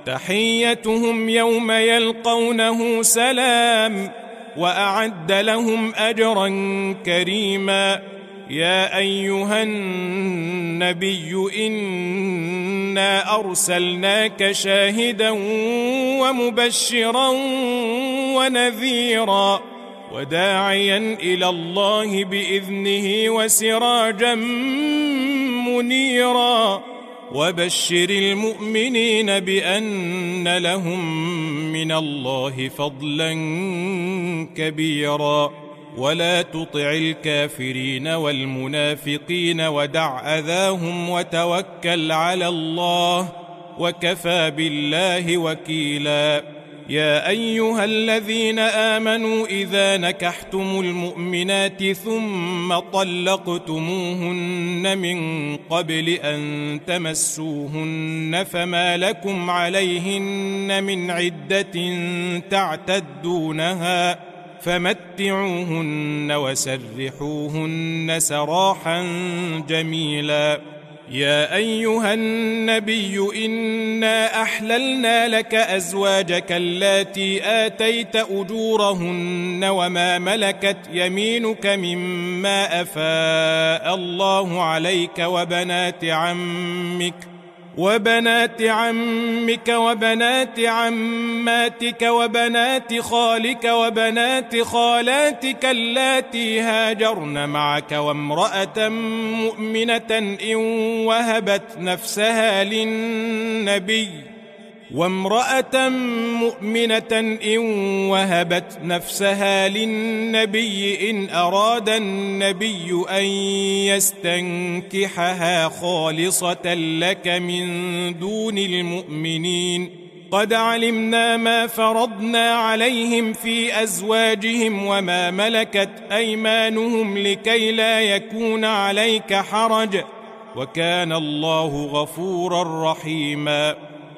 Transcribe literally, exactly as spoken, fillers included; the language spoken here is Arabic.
تحيتهم يوم يلقونه سلام وأعد لهم أجرا كريما. يا أيها النبي إنا أرسلناك شاهدا ومبشرا ونذيرا وداعيا إلى الله بإذنه وسراجا منيرا وبشر المؤمنين بأن لهم من الله فضلا كبيرا ولا تطع الكافرين والمنافقين ودع أذاهم وتوكل على الله وكفى بالله وكيلا. يا أيها الذين آمنوا إذا نكحتم المؤمنات ثم طلقتموهن من قبل أن تمسوهن فما لكم عليهن من عدة تعتدونها فمتعوهن وسرحوهن سراحا جميلا. يا أيها النبي إنا أحللنا لك أزواجك اللاتي آتيت أجورهن وما ملكت يمينك مما أفاء الله عليك وبنات عمك وبنات عمك وبنات عماتك وبنات خالك وبنات خالاتك اللاتي هاجرن معك وامرأة مؤمنة إن وهبت نفسها للنبي وامرأة مؤمنة إن وهبت نفسها للنبي إن أراد النبي أن يستنكحها خالصة لك من دون المؤمنين. قد علمنا ما فرضنا عليهم في أزواجهم وما ملكت أيمانهم لكي لا يكون عليك حرج وكان الله غفورا رحيما.